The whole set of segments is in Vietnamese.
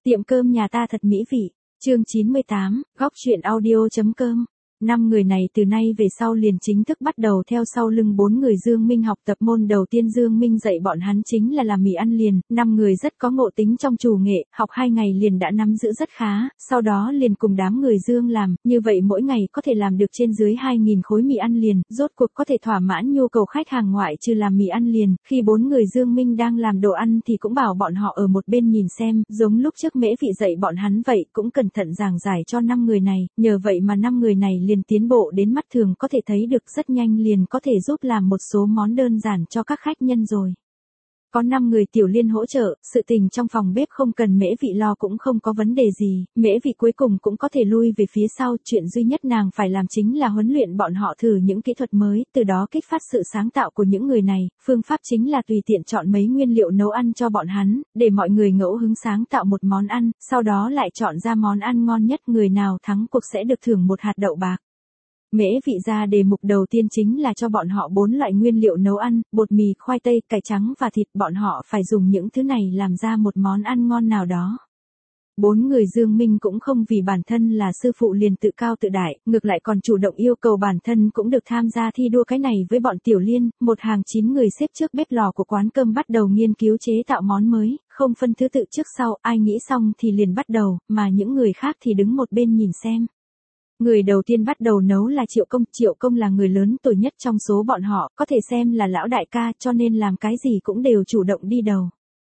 Tiệm cơm nhà ta thật mỹ vị. Chương 98, góc truyện audio.com. 5 người này từ nay về sau liền chính thức bắt đầu theo sau lưng 4 người Dương Minh học tập môn đầu tiên Dương Minh dạy bọn hắn chính là làm mì ăn liền, 5 người rất có ngộ tính trong chủ nghệ, học 2 ngày liền đã nắm giữ rất khá, sau đó liền cùng đám người Dương làm, như vậy mỗi ngày có thể làm được trên dưới 2.000 khối mì ăn liền, rốt cuộc có thể thỏa mãn nhu cầu khách hàng ngoại trừ làm mì ăn liền, khi 4 người Dương Minh đang làm đồ ăn thì cũng bảo bọn họ ở một bên nhìn xem, giống lúc trước Mễ Vị dạy bọn hắn vậy, cũng cẩn thận giảng giải cho 5 người này, nhờ vậy mà 5 người này liền tiến bộ đến mắt thường có thể thấy được rất nhanh liền có thể giúp làm một số món đơn giản cho các khách nhân rồi. Có 5 người Tiểu Liên hỗ trợ, sự tình trong phòng bếp không cần Mễ Vị lo cũng không có vấn đề gì, Mễ Vị cuối cùng cũng có thể lui về phía sau, chuyện duy nhất nàng phải làm chính là huấn luyện bọn họ thử những kỹ thuật mới, từ đó kích phát sự sáng tạo của những người này, phương pháp chính là tùy tiện chọn mấy nguyên liệu nấu ăn cho bọn hắn, để mọi người ngẫu hứng sáng tạo một món ăn, sau đó lại chọn ra món ăn ngon nhất, người nào thắng cuộc sẽ được thưởng một hạt đậu bạc. Mễ Vị ra đề mục đầu tiên chính là cho bọn họ 4 loại nguyên liệu nấu ăn, bột mì, khoai tây, cải trắng và thịt, bọn họ phải dùng những thứ này làm ra một món ăn ngon nào đó. 4 người Dương Minh cũng không vì bản thân là sư phụ liền tự cao tự đại, ngược lại còn chủ động yêu cầu bản thân cũng được tham gia thi đua cái này với bọn Tiểu Liên, một hàng 9 người xếp trước bếp lò của quán cơm bắt đầu nghiên cứu chế tạo món mới, không phân thứ tự trước sau, ai nghĩ xong thì liền bắt đầu, mà những người khác thì đứng một bên nhìn xem. Người đầu tiên bắt đầu nấu là Triệu Công là người lớn tuổi nhất trong số bọn họ, có thể xem là lão đại ca cho nên làm cái gì cũng đều chủ động đi đầu.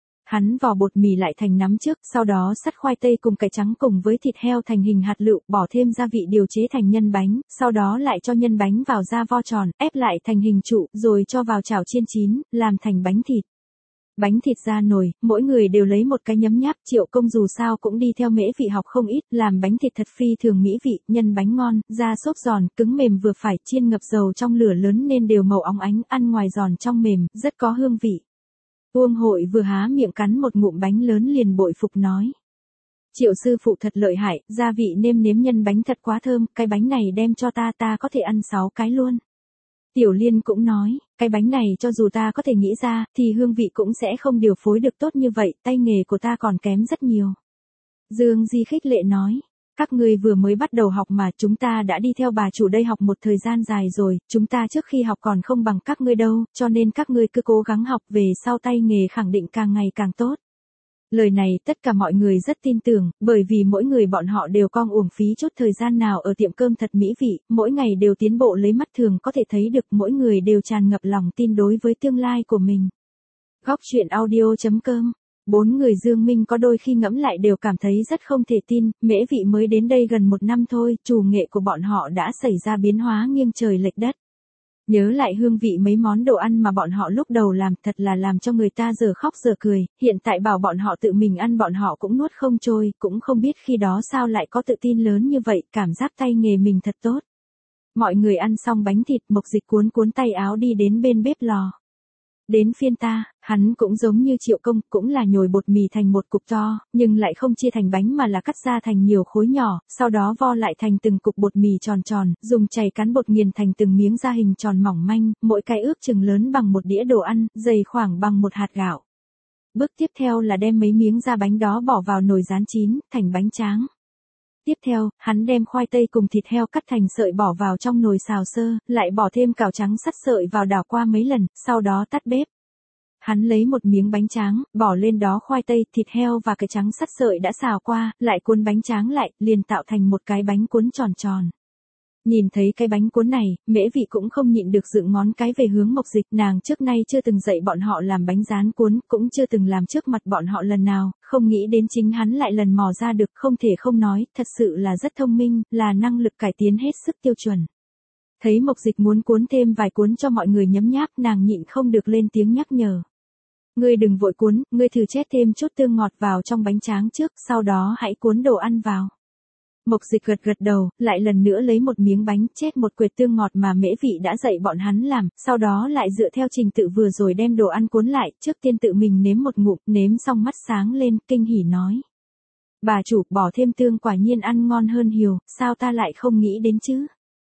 Hắn vò bột mì lại thành nắm trước, sau đó sắt khoai tây cùng cải trắng cùng với thịt heo thành hình hạt lựu, bỏ thêm gia vị điều chế thành nhân bánh, sau đó lại cho nhân bánh vào ra vo tròn, ép lại thành hình trụ, rồi cho vào chảo chiên chín, làm thành bánh thịt. Bánh thịt ra nồi, mỗi người đều lấy một cái nhấm nháp, Triệu Công dù sao cũng đi theo Mễ Vị học không ít, làm bánh thịt thật phi thường mỹ vị, nhân bánh ngon, da xốp giòn, cứng mềm vừa phải, chiên ngập dầu trong lửa lớn nên đều màu óng ánh, ăn ngoài giòn trong mềm, rất có hương vị. Uông Hội vừa há miệng cắn một ngụm bánh lớn liền bội phục nói. Triệu sư phụ thật lợi hại, gia vị nêm nếm nhân bánh thật quá thơm, cái bánh này đem cho ta có thể ăn 6 cái luôn. Tiểu Liên cũng nói, cái bánh này cho dù ta có thể nghĩ ra, thì hương vị cũng sẽ không điều phối được tốt như vậy, tay nghề của ta còn kém rất nhiều. Dương Di khích lệ nói, các ngươi vừa mới bắt đầu học mà chúng ta đã đi theo bà chủ đây học một thời gian dài rồi, chúng ta trước khi học còn không bằng các ngươi đâu, cho nên các ngươi cứ cố gắng học về sau tay nghề khẳng định càng ngày càng tốt. Lời này tất cả mọi người rất tin tưởng, bởi vì mỗi người bọn họ đều con uổng phí chút thời gian nào ở tiệm cơm thật mỹ vị, mỗi ngày đều tiến bộ lấy mắt thường có thể thấy được mỗi người đều tràn ngập lòng tin đối với tương lai của mình. Góc truyện audio.com. 4 người Dương Minh có đôi khi ngẫm lại đều cảm thấy rất không thể tin, Mễ Vị mới đến đây gần 1 năm thôi, chủ nghệ của bọn họ đã xảy ra biến hóa nghiêng trời lệch đất. Nhớ lại hương vị mấy món đồ ăn mà bọn họ lúc đầu làm thật là làm cho người ta giờ khóc giờ cười, hiện tại bảo bọn họ tự mình ăn bọn họ cũng nuốt không trôi, cũng không biết khi đó sao lại có tự tin lớn như vậy, cảm giác tay nghề mình thật tốt. Mọi người ăn xong bánh thịt, Mộc Dịch cuốn cuốn tay áo đi đến bên bếp lò. Đến phiên ta, hắn cũng giống như Triệu Công, cũng là nhồi bột mì thành một cục to, nhưng lại không chia thành bánh mà là cắt ra thành nhiều khối nhỏ, sau đó vo lại thành từng cục bột mì tròn tròn, dùng chày cán bột nghiền thành từng miếng da hình tròn mỏng manh, mỗi cái ước chừng lớn bằng một đĩa đồ ăn, dày khoảng bằng một hạt gạo. Bước tiếp theo là đem mấy miếng da bánh đó bỏ vào nồi rán chín, thành bánh tráng. Tiếp theo, hắn đem khoai tây cùng thịt heo cắt thành sợi bỏ vào trong nồi xào sơ, lại bỏ thêm cảo trắng sắt sợi vào đảo qua mấy lần, sau đó tắt bếp. Hắn lấy một miếng bánh tráng, bỏ lên đó khoai tây, thịt heo và cải trắng sắt sợi đã xào qua, lại cuốn bánh tráng lại, liền tạo thành một cái bánh cuốn tròn tròn. Nhìn thấy cái bánh cuốn này, Mễ Vị cũng không nhịn được dựng ngón cái về hướng Mộc Dịch, nàng trước nay chưa từng dạy bọn họ làm bánh rán cuốn, cũng chưa từng làm trước mặt bọn họ lần nào, không nghĩ đến chính hắn lại lần mò ra được, không thể không nói, thật sự là rất thông minh, là năng lực cải tiến hết sức tiêu chuẩn. Thấy Mộc Dịch muốn cuốn thêm vài cuốn cho mọi người nhấm nháp, nàng nhịn không được lên tiếng nhắc nhở. Ngươi đừng vội cuốn, ngươi thử chét thêm chút tương ngọt vào trong bánh tráng trước, sau đó hãy cuốn đồ ăn vào. Mộc Dịch gật gật đầu, lại lần nữa lấy một miếng bánh, chét một quệt tương ngọt mà Mễ Vị đã dạy bọn hắn làm, sau đó lại dựa theo trình tự vừa rồi đem đồ ăn cuốn lại, trước tiên tự mình nếm một ngụm, nếm xong mắt sáng lên, kinh hỉ nói. Bà chủ, bỏ thêm tương quả nhiên ăn ngon hơn nhiều, sao ta lại không nghĩ đến chứ?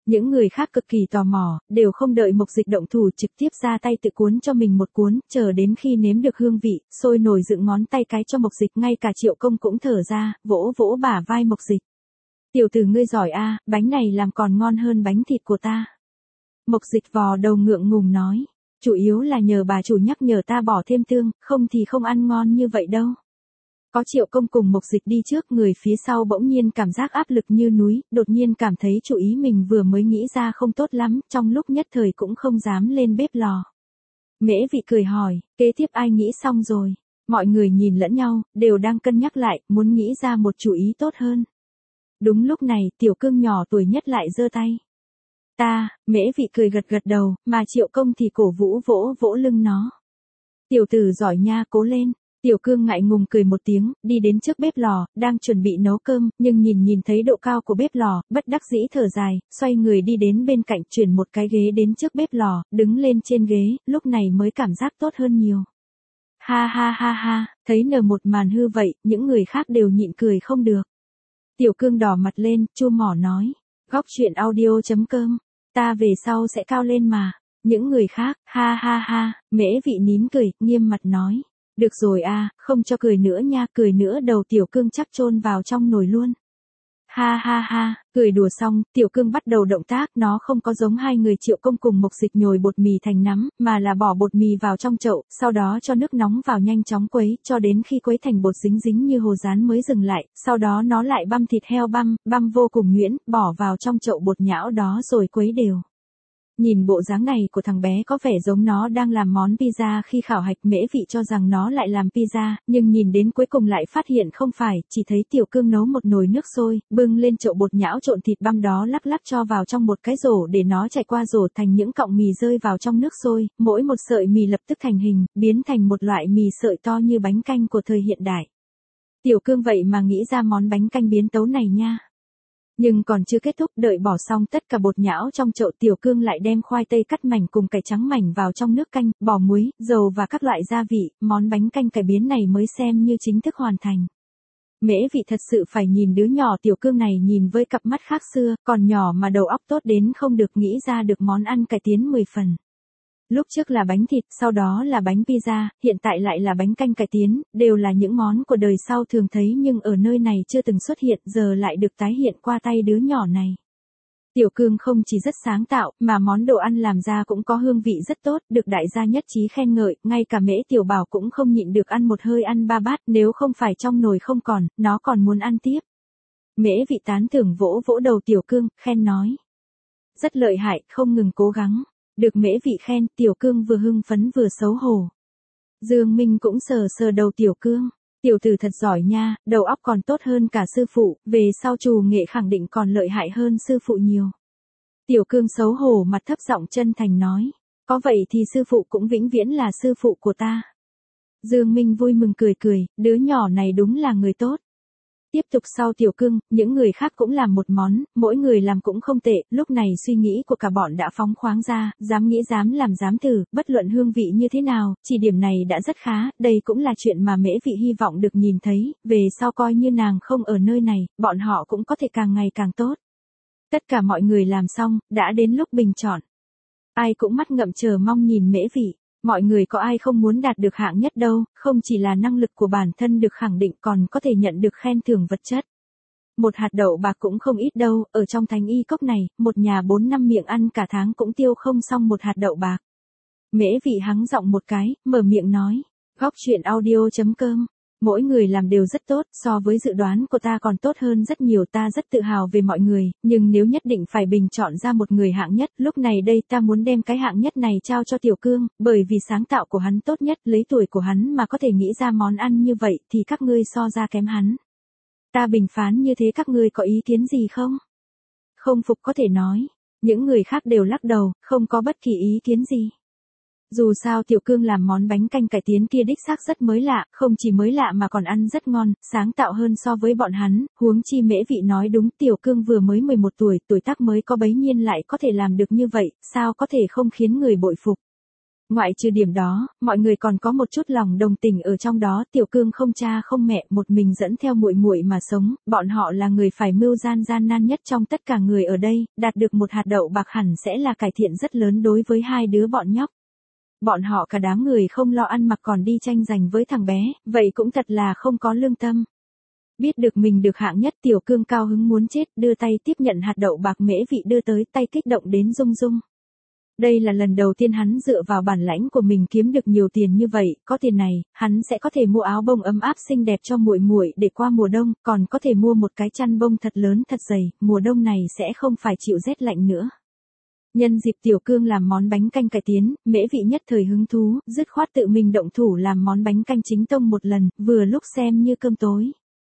Những người khác cực kỳ tò mò, đều không đợi Mộc Dịch động thủ trực tiếp ra tay tự cuốn cho mình một cuốn, chờ đến khi nếm được hương vị, sôi nổi dựng ngón tay cái cho Mộc Dịch, ngay cả Triệu Công cũng thở ra, vỗ vỗ bả vai Mộc Dịch. Tiểu tử ngươi giỏi a, bánh này làm còn ngon hơn bánh thịt của ta. Mộc Dịch vò đầu ngượng ngùng nói, chủ yếu là nhờ bà chủ nhắc nhở ta bỏ thêm tương, không thì không ăn ngon như vậy đâu. Có Triệu Công cùng Mộc Dịch đi trước, người phía sau bỗng nhiên cảm giác áp lực như núi, đột nhiên cảm thấy chủ ý mình vừa mới nghĩ ra không tốt lắm, trong lúc nhất thời cũng không dám lên bếp lò. Mễ Vị cười hỏi, kế tiếp ai nghĩ xong rồi? Mọi người nhìn lẫn nhau, đều đang cân nhắc lại, muốn nghĩ ra một chủ ý tốt hơn. Đúng lúc này, Tiểu Cương nhỏ tuổi nhất lại giơ tay. Ta, Mễ Vị cười gật gật đầu, mà Triệu Công thì cổ vũ vỗ vỗ lưng nó. Tiểu tử giỏi nha, cố lên. Tiểu Cương ngại ngùng cười một tiếng, đi đến trước bếp lò, đang chuẩn bị nấu cơm, nhưng nhìn thấy độ cao của bếp lò, bất đắc dĩ thở dài, xoay người đi đến bên cạnh, chuyển một cái ghế đến trước bếp lò, đứng lên trên ghế, lúc này mới cảm giác tốt hơn nhiều. Ha ha ha ha, thấy nở một màn hư vậy, những người khác đều nhịn cười không được. Tiểu Cương đỏ mặt lên, chua mỏ nói, góc chuyện audio.com, ta về sau sẽ cao lên mà. Những người khác, ha ha ha, Mễ Vị nín cười, nghiêm mặt nói. Được rồi a, không cho cười nữa nha, cười nữa đầu Tiểu Cương chắc chôn vào trong nồi luôn. Ha ha ha, cười đùa xong, Tiểu Cương bắt đầu động tác, nó không có giống hai người Triệu Công cùng Mộc Dịch nhồi bột mì thành nắm, mà là bỏ bột mì vào trong chậu, sau đó cho nước nóng vào nhanh chóng quấy, cho đến khi quấy thành bột dính dính như hồ dán mới dừng lại, sau đó nó lại băm thịt heo băm vô cùng nhuyễn, bỏ vào trong chậu bột nhão đó rồi quấy đều. Nhìn bộ dáng này của thằng bé có vẻ giống nó đang làm món pizza, khi khảo hạch Mễ Vị cho rằng nó lại làm pizza, nhưng nhìn đến cuối cùng lại phát hiện không phải, chỉ thấy Tiểu Cương nấu một nồi nước sôi, bưng lên chậu bột nhão trộn thịt băm đó lắc lắc cho vào trong một cái rổ để nó chảy qua rổ thành những cọng mì rơi vào trong nước sôi, mỗi một sợi mì lập tức thành hình, biến thành một loại mì sợi to như bánh canh của thời hiện đại. Tiểu Cương vậy mà nghĩ ra món bánh canh biến tấu này nha. Nhưng còn chưa kết thúc, đợi bỏ xong tất cả bột nhão trong chậu, Tiểu Cương lại đem khoai tây cắt mảnh cùng cải trắng mảnh vào trong nước canh, bỏ muối, dầu và các loại gia vị, món bánh canh cải biến này mới xem như chính thức hoàn thành. Mễ Vị thật sự phải nhìn đứa nhỏ Tiểu Cương này nhìn với cặp mắt khác xưa, còn nhỏ mà đầu óc tốt đến không được, nghĩ ra được món ăn cải tiến 10 phần. Lúc trước là bánh thịt, sau đó là bánh pizza, hiện tại lại là bánh canh cải tiến, đều là những món của đời sau thường thấy nhưng ở nơi này chưa từng xuất hiện, giờ lại được tái hiện qua tay đứa nhỏ này. Tiểu Cương không chỉ rất sáng tạo, mà món đồ ăn làm ra cũng có hương vị rất tốt, được đại gia nhất trí khen ngợi, ngay cả Mễ Tiểu Bảo cũng không nhịn được ăn một hơi ăn 3 bát, nếu không phải trong nồi không còn, nó còn muốn ăn tiếp. Mễ Vị tán thưởng vỗ vỗ đầu Tiểu Cương, khen nói. Rất lợi hại, không ngừng cố gắng. Được Mễ Vị khen, Tiểu Cương vừa hưng phấn vừa xấu hổ. Dương Minh cũng sờ sờ đầu Tiểu Cương. Tiểu tử thật giỏi nha, đầu óc còn tốt hơn cả sư phụ, về sau trù nghệ khẳng định còn lợi hại hơn sư phụ nhiều. Tiểu Cương xấu hổ mặt thấp giọng chân thành nói. Có vậy thì sư phụ cũng vĩnh viễn là sư phụ của ta. Dương Minh vui mừng cười cười, đứa nhỏ này đúng là người tốt. Tiếp tục sau Tiểu Cương, những người khác cũng làm một món, mỗi người làm cũng không tệ, lúc này suy nghĩ của cả bọn đã phóng khoáng ra, dám nghĩ dám làm dám thử, bất luận hương vị như thế nào, chỉ điểm này đã rất khá, đây cũng là chuyện mà Mễ Vị hy vọng được nhìn thấy, về sau coi như nàng không ở nơi này, bọn họ cũng có thể càng ngày càng tốt. Tất cả mọi người làm xong, đã đến lúc bình chọn. Ai cũng mắt ngậm chờ mong nhìn Mễ Vị. Mọi người có ai không muốn đạt được hạng nhất đâu, không chỉ là năng lực của bản thân được khẳng định còn có thể nhận được khen thưởng vật chất. Một hạt đậu bạc cũng không ít đâu, ở trong Thánh Y Cốc này, một nhà 4-5 miệng ăn cả tháng cũng tiêu không xong một hạt đậu bạc. Mễ Vị hắng giọng một cái, mở miệng nói, góc chuyện audio.com. Mỗi người làm đều rất tốt, so với dự đoán của ta còn tốt hơn rất nhiều, ta rất tự hào về mọi người, nhưng nếu nhất định phải bình chọn ra một người hạng nhất, lúc này đây ta muốn đem cái hạng nhất này trao cho Tiểu Cương, bởi vì sáng tạo của hắn tốt nhất, lấy tuổi của hắn mà có thể nghĩ ra món ăn như vậy thì các ngươi so ra kém hắn. Ta bình phán như thế, các ngươi có ý kiến gì không? Không phục có thể nói, những người khác đều lắc đầu, không có bất kỳ ý kiến gì. Dù sao Tiểu Cương làm món bánh canh cải tiến kia đích xác rất mới lạ, không chỉ mới lạ mà còn ăn rất ngon, sáng tạo hơn so với bọn hắn, huống chi Mễ Vị nói đúng, Tiểu Cương vừa mới 11 tuổi, tuổi tác mới có bấy nhiên lại có thể làm được như vậy, sao có thể không khiến người bội phục. Ngoại trừ điểm đó, mọi người còn có một chút lòng đồng tình ở trong đó, Tiểu Cương không cha không mẹ, một mình dẫn theo muội muội mà sống, bọn họ là người phải mưu gian nan nhất trong tất cả người ở đây, đạt được một hạt đậu bạc hẳn sẽ là cải thiện rất lớn đối với hai đứa bọn nhóc. Bọn họ cả đám người không lo ăn mặc còn đi tranh giành với thằng bé, vậy cũng thật là không có lương tâm. Biết được mình được hạng nhất, Tiểu Cương cao hứng muốn chết, đưa tay tiếp nhận hạt đậu bạc Mễ Vị đưa tới, tay kích động đến rung rung. Đây là lần đầu tiên hắn dựa vào bản lãnh của mình kiếm được nhiều tiền như vậy, có tiền này, hắn sẽ có thể mua áo bông ấm áp xinh đẹp cho muội muội để qua mùa đông, còn có thể mua một cái chăn bông thật lớn thật dày, mùa đông này sẽ không phải chịu rét lạnh nữa. Nhân dịp Tiểu Cương làm món bánh canh cải tiến, Mễ Vị nhất thời hứng thú, dứt khoát tự mình động thủ làm món bánh canh chính tông một lần, vừa lúc xem như cơm tối.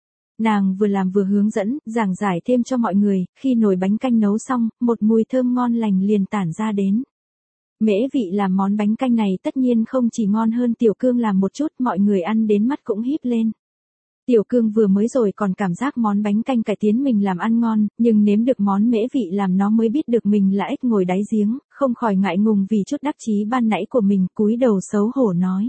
Nàng vừa làm vừa hướng dẫn, giảng giải thêm cho mọi người, khi nồi bánh canh nấu xong, một mùi thơm ngon lành liền tản ra đến. Mễ Vị làm món bánh canh này tất nhiên không chỉ ngon hơn Tiểu Cương làm một chút, mọi người ăn đến mắt cũng híp lên. Tiểu Cương vừa mới rồi còn cảm giác món bánh canh cải tiến mình làm ăn ngon, nhưng nếm được món Mễ Vị làm nó mới biết được mình là ếch ngồi đáy giếng, không khỏi ngại ngùng vì chút đắc chí ban nãy của mình, cúi đầu xấu hổ nói.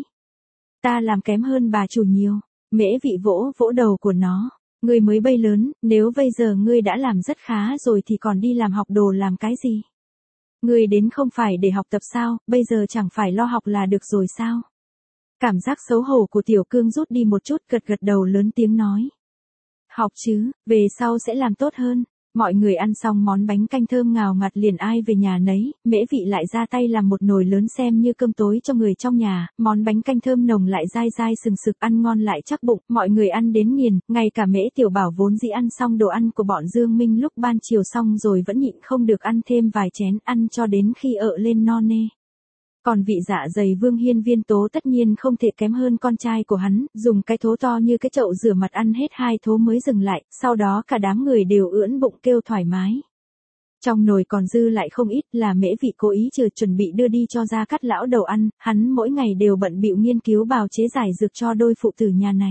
Ta làm kém hơn bà chủ nhiều. Mễ Vị vỗ vỗ đầu của nó. Ngươi mới bay lớn, nếu bây giờ ngươi đã làm rất khá rồi thì còn đi làm học đồ làm cái gì? Ngươi đến không phải để học tập sao, bây giờ chẳng phải lo học là được rồi sao? Cảm giác xấu hổ của Tiểu Cương rút đi một chút, gật gật đầu lớn tiếng nói. Học chứ, về sau sẽ làm tốt hơn. Mọi người ăn xong món bánh canh thơm ngào ngạt liền ai về nhà nấy, Mễ Vị lại ra tay làm một nồi lớn xem như cơm tối cho người trong nhà, món bánh canh thơm nồng lại dai dai sừng sực ăn ngon lại chắc bụng, mọi người ăn đến nghiền, ngay cả Mễ Tiểu Bảo vốn dĩ ăn xong đồ ăn của bọn Dương Minh lúc ban chiều xong rồi vẫn nhịn không được ăn thêm vài chén, ăn cho đến khi ợ lên no nê. Còn vị dạ dày Vương Hiên Viên Tố tất nhiên không thể kém hơn con trai của hắn, dùng cái thố to như cái chậu rửa mặt ăn hết 2 thố mới dừng lại, sau đó cả đám người đều ưỡn bụng kêu thoải mái. Trong nồi còn dư lại không ít là Mễ Vị cố ý chuẩn bị đưa đi cho Gia Cát lão đầu ăn, hắn mỗi ngày đều bận bịu nghiên cứu bào chế giải dược cho đôi phụ tử nhà này.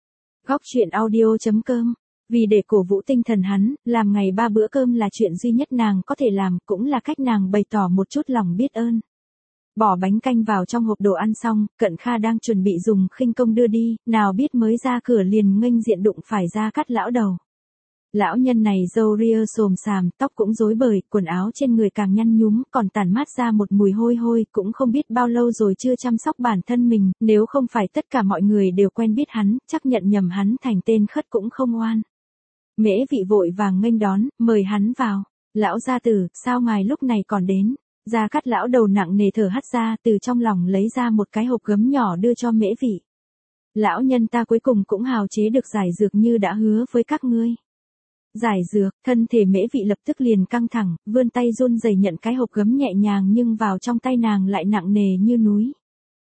Góc truyện audio.com. Vì để cổ vũ tinh thần hắn, làm ngày 3 bữa cơm là chuyện duy nhất nàng có thể làm, cũng là cách nàng bày tỏ một chút lòng biết ơn. Bỏ bánh canh vào trong hộp đồ ăn xong, Cận Kha đang chuẩn bị dùng khinh công đưa đi, nào biết mới ra cửa liền nghênh diện đụng phải Gia Cát lão đầu. Lão nhân này râu ria xồm xàm, tóc cũng rối bời, quần áo trên người càng nhăn nhúm, còn tản mát ra một mùi hôi hôi, cũng không biết bao lâu rồi chưa chăm sóc bản thân mình, nếu không phải tất cả mọi người đều quen biết hắn, chắc nhận nhầm hắn thành tên khất cũng không oan. Mễ Vị vội vàng nghênh đón, mời hắn vào. Lão gia tử, sao ngài lúc này còn đến? Gia Cát lão đầu nặng nề thở hắt ra, từ trong lòng lấy ra một cái hộp gấm nhỏ đưa cho Mễ Vị. Lão nhân ta cuối cùng cũng hào chế được giải dược như đã hứa với các ngươi. Giải dược, thân thể Mễ Vị lập tức liền căng thẳng, vươn tay run rẩy nhận cái hộp gấm nhẹ nhàng nhưng vào trong tay nàng lại nặng nề như núi.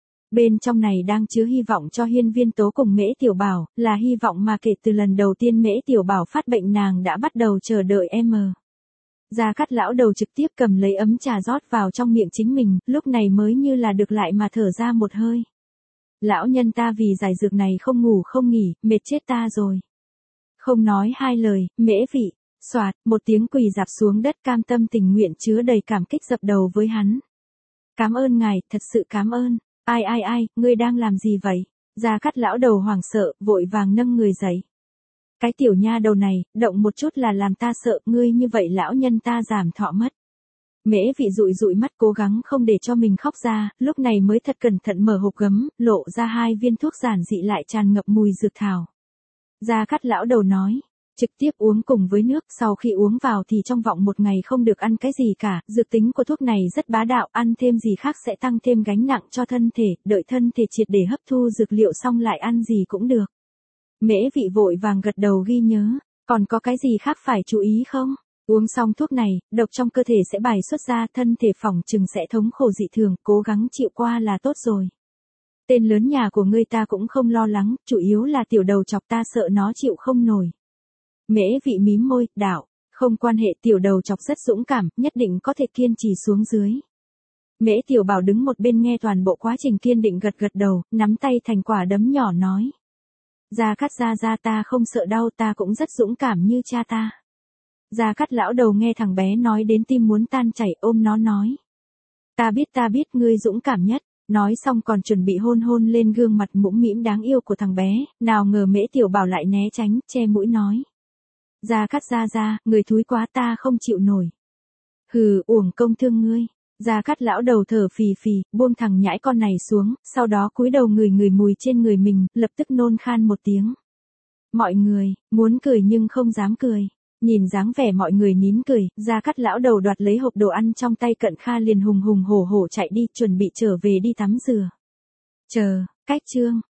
Bên trong này đang chứa hy vọng cho Hiên Viên Tố cùng Mễ Tiểu Bảo, là hy vọng mà kể từ lần đầu tiên Mễ Tiểu Bảo phát bệnh nàng đã bắt đầu chờ đợi em. Gia Cát lão đầu trực tiếp cầm lấy ấm trà rót vào trong miệng chính mình, lúc này mới như là được lại mà thở ra một hơi. Lão nhân ta vì giải dược này không ngủ không nghỉ, mệt chết ta rồi. Không nói hai lời, Mễ Vị, xoạt, một tiếng quỳ rạp xuống đất cam tâm tình nguyện chứa đầy cảm kích dập đầu với hắn. Cảm ơn ngài, thật sự cảm ơn. Ai, ngươi đang làm gì vậy? Gia Cát lão đầu hoảng sợ, vội vàng nâng người dậy. Cái tiểu nha đầu này, động một chút là làm ta sợ, ngươi như vậy lão nhân ta giảm thọ mất. Mễ Vị dụi dụi mắt cố gắng không để cho mình khóc ra, lúc này mới thật cẩn thận mở hộp gấm, lộ ra 2 viên thuốc giản dị lại tràn ngập mùi dược thảo. Gia Cát lão đầu nói, trực tiếp uống cùng với nước, sau khi uống vào thì trong vòng 1 ngày không được ăn cái gì cả, dược tính của thuốc này rất bá đạo, ăn thêm gì khác sẽ tăng thêm gánh nặng cho thân thể, đợi thân thể triệt để hấp thu dược liệu xong lại ăn gì cũng được. Mễ Vị vội vàng gật đầu ghi nhớ, còn có cái gì khác phải chú ý không? Uống xong thuốc này, độc trong cơ thể sẽ bài xuất ra, thân thể phỏng chừng sẽ thống khổ dị thường, cố gắng chịu qua là tốt rồi. Tên lớn nhà của ngươi ta cũng không lo lắng, chủ yếu là tiểu đầu chọc ta sợ nó chịu không nổi. Mễ Vị mím môi, đạo, không quan hệ, tiểu đầu chọc rất dũng cảm, nhất định có thể kiên trì xuống dưới. Mễ Tiểu Bảo đứng một bên nghe toàn bộ quá trình kiên định gật gật đầu, nắm tay thành quả đấm nhỏ nói. Gia Cát gia ta không sợ đau, ta cũng rất dũng cảm như cha ta. Gia Cát lão đầu nghe thằng bé nói đến tim muốn tan chảy, ôm nó nói. Ta biết ngươi dũng cảm nhất, Nói xong còn chuẩn bị hôn hôn lên gương mặt mũm mĩm đáng yêu của thằng bé, nào ngờ Mễ Tiểu Bảo lại né tránh, che mũi nói. Gia Cát ra, người thúi quá ta không chịu nổi. Hừ, uổng công thương ngươi. Gia Cát lão đầu thở phì phì, buông thằng nhãi con này xuống, sau đó cúi đầu ngửi mùi trên người mình, lập tức nôn khan một tiếng. Mọi người, muốn cười nhưng không dám cười. Nhìn dáng vẻ mọi người nín cười, Gia Cát lão đầu đoạt lấy hộp đồ ăn trong tay Cận Kha liền hùng hùng hổ hổ chạy đi, chuẩn bị trở về đi tắm rửa. Chờ, cách chương.